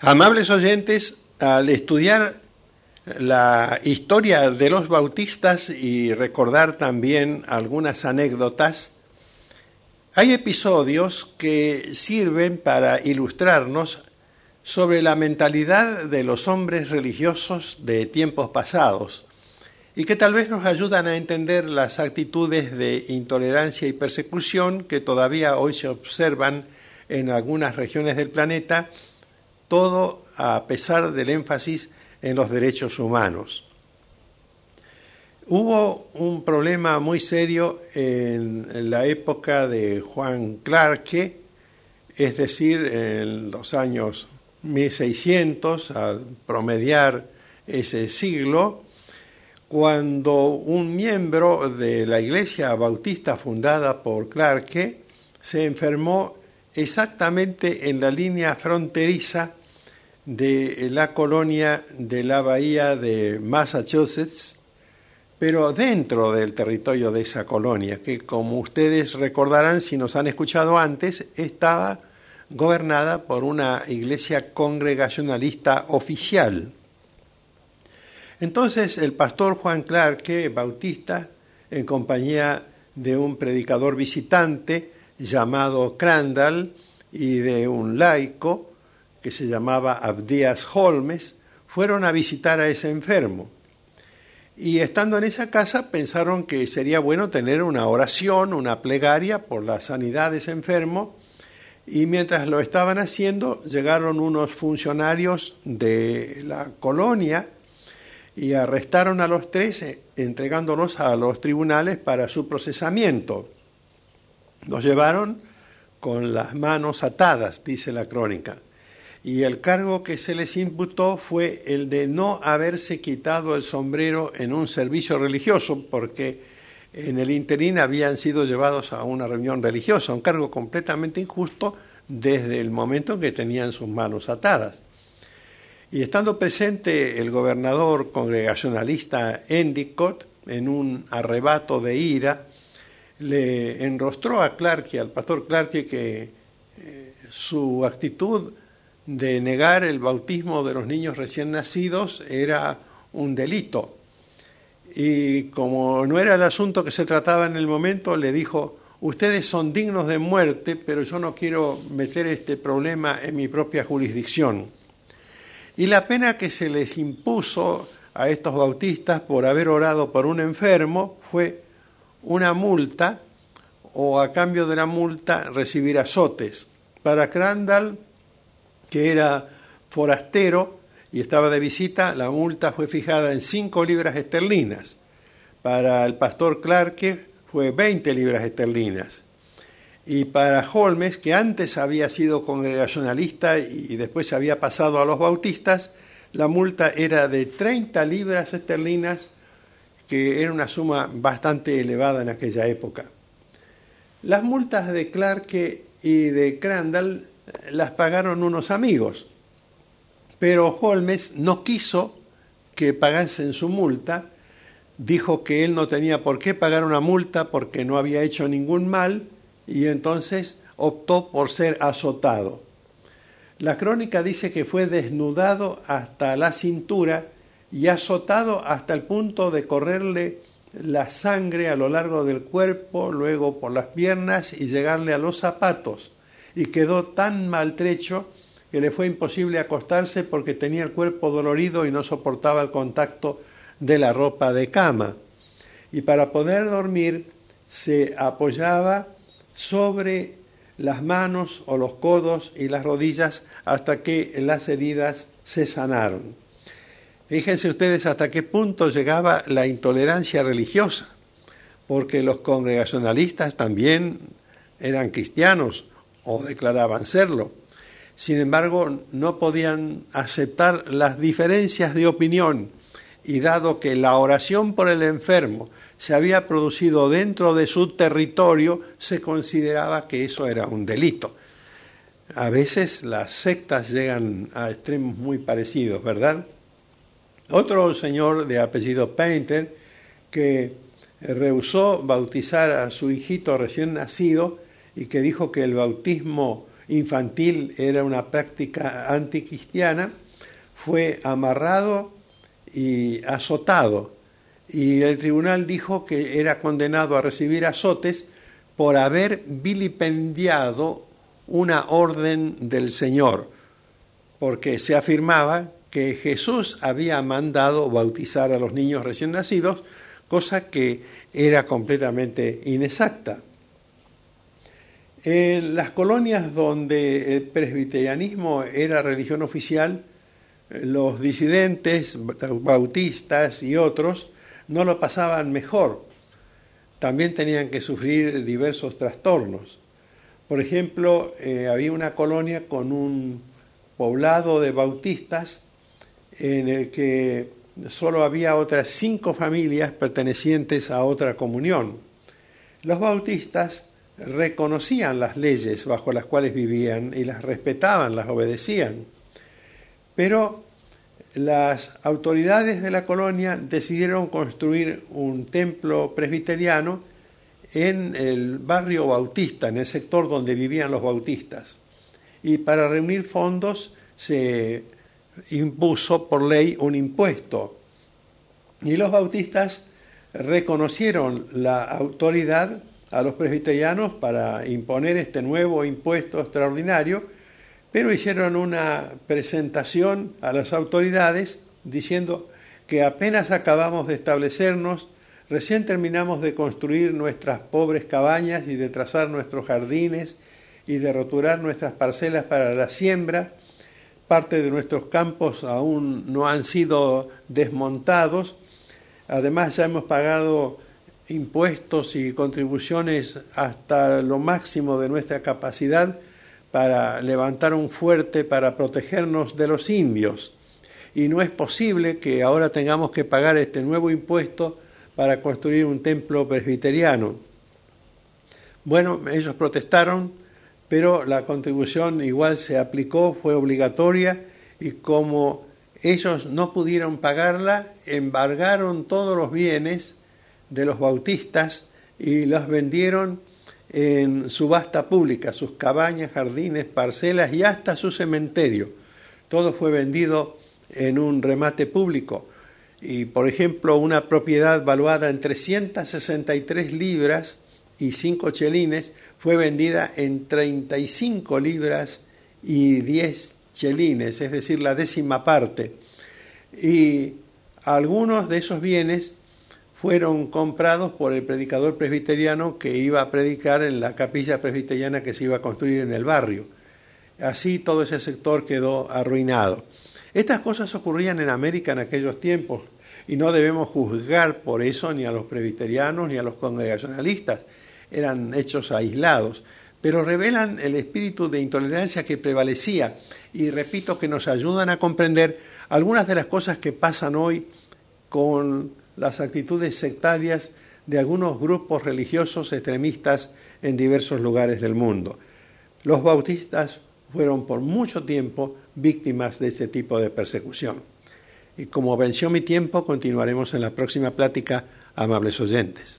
Amables oyentes, al estudiar la historia de los bautistas y recordar también algunas anécdotas, hay episodios que sirven para ilustrarnos sobre la mentalidad de los hombres religiosos de tiempos pasados y que tal vez nos ayudan a entender las actitudes de intolerancia y persecución que todavía hoy se observan en algunas regiones del planeta, todo a pesar del énfasis en los derechos humanos. Hubo un problema muy serio en la época de Juan Clarke, es decir, en los años 1600, al promediar ese siglo, cuando un miembro de la Iglesia Bautista fundada por Clarke se enfermó exactamente en la línea fronteriza de la colonia de la bahía de Massachusetts, pero dentro del territorio de esa colonia, que como ustedes recordarán si nos han escuchado antes, estaba gobernada por una iglesia congregacionalista oficial. Entonces el pastor Juan Clarke, bautista, en compañía de un predicador visitante llamado Crandall y de un laico que se llamaba Abdías Holmes, fueron a visitar a ese enfermo. Y estando en esa casa pensaron que sería bueno tener una oración, una plegaria por la sanidad de ese enfermo, y mientras lo estaban haciendo llegaron unos funcionarios de la colonia y arrestaron a los tres, entregándolos a los tribunales para su procesamiento. Los llevaron con las manos atadas, dice la crónica, y el cargo que se les imputó fue el de no haberse quitado el sombrero en un servicio religioso, porque en el interín habían sido llevados a una reunión religiosa, un cargo completamente injusto desde el momento en que tenían sus manos atadas. Y estando presente el gobernador congregacionalista Endicott, en un arrebato de ira, le enrostró a Clarke, al pastor Clarke, que su actitud de negar el bautismo de los niños recién nacidos era un delito. Y como no era el asunto que se trataba en el momento, le dijo: ustedes son dignos de muerte, pero yo no quiero meter este problema en mi propia jurisdicción. Y la pena que se les impuso a estos bautistas por haber orado por un enfermo fue una multa, o a cambio de la multa recibir azotes. Para Crandall, que era forastero y estaba de visita, la multa fue fijada en 5 libras esterlinas. Para el pastor Clarke fue 20 libras esterlinas. Y para Holmes, que antes había sido congregacionalista y después se había pasado a los bautistas, la multa era de 30 libras esterlinas, que era una suma bastante elevada en aquella época. Las multas de Clarke y de Crandall las pagaron unos amigos, pero Holmes no quiso que pagasen su multa, dijo que él no tenía por qué pagar una multa porque no había hecho ningún mal, y entonces optó por ser azotado. La crónica dice que fue desnudado hasta la cintura y azotado hasta el punto de correrle la sangre a lo largo del cuerpo, luego por las piernas y llegarle a los zapatos, y quedó tan maltrecho que le fue imposible acostarse porque tenía el cuerpo dolorido y no soportaba el contacto de la ropa de cama. Y para poder dormir se apoyaba sobre las manos o los codos y las rodillas hasta que las heridas se sanaron. Fíjense ustedes hasta qué punto llegaba la intolerancia religiosa, porque los congregacionalistas también eran cristianos o declaraban serlo. Sin embargo, no podían aceptar las diferencias de opinión, y dado que la oración por el enfermo se había producido dentro de su territorio, se consideraba que eso era un delito. A veces las sectas llegan a extremos muy parecidos, ¿verdad? Otro señor de apellido Painter, que rehusó bautizar a su hijito recién nacido y que dijo que el bautismo infantil era una práctica anticristiana, fue amarrado y azotado. Y el tribunal dijo que era condenado a recibir azotes por haber vilipendiado una orden del Señor, porque se afirmaba que Jesús había mandado bautizar a los niños recién nacidos, cosa que era completamente inexacta. En las colonias donde el presbiterianismo era religión oficial, los disidentes, bautistas y otros, no lo pasaban mejor. También tenían que sufrir diversos trastornos. Por ejemplo, había una colonia con un poblado de bautistas en el que solo había otras 5 familias pertenecientes a otra comunión. Los bautistas reconocían las leyes bajo las cuales vivían y las respetaban, las obedecían. Pero las autoridades de la colonia decidieron construir un templo presbiteriano en el barrio bautista, en el sector donde vivían los bautistas. Y para reunir fondos se impuso por ley un impuesto. Y los bautistas reconocieron la autoridad a los presbiterianos para imponer este nuevo impuesto extraordinario, pero hicieron una presentación a las autoridades diciendo que apenas acabamos de establecernos, recién terminamos de construir nuestras pobres cabañas y de trazar nuestros jardines y de roturar nuestras parcelas para la siembra. Parte de nuestros campos aún no han sido desmontados. Además, ya hemos pagado impuestos y contribuciones hasta lo máximo de nuestra capacidad para levantar un fuerte para protegernos de los indios. Y no es posible que ahora tengamos que pagar este nuevo impuesto para construir un templo presbiteriano. Bueno, ellos protestaron, pero la contribución igual se aplicó, fue obligatoria, y como ellos no pudieron pagarla, embargaron todos los bienes de los bautistas y los vendieron en subasta pública, sus cabañas, jardines, parcelas y hasta su cementerio. Todo fue vendido en un remate público. Y, por ejemplo, una propiedad valuada en 363 libras y 5 chelines fue vendida en 35 libras y 10 chelines, es decir, la 10ª parte. Y algunos de esos bienes fueron comprados por el predicador presbiteriano que iba a predicar en la capilla presbiteriana que se iba a construir en el barrio. Así todo ese sector quedó arruinado. Estas cosas ocurrían en América en aquellos tiempos y no debemos juzgar por eso ni a los presbiterianos ni a los congregacionalistas. Eran hechos aislados, pero revelan el espíritu de intolerancia que prevalecía y repito que nos ayudan a comprender algunas de las cosas que pasan hoy con las actitudes sectarias de algunos grupos religiosos extremistas en diversos lugares del mundo. Los bautistas fueron por mucho tiempo víctimas de este tipo de persecución. Y como venció mi tiempo, continuaremos en la próxima plática, amables oyentes.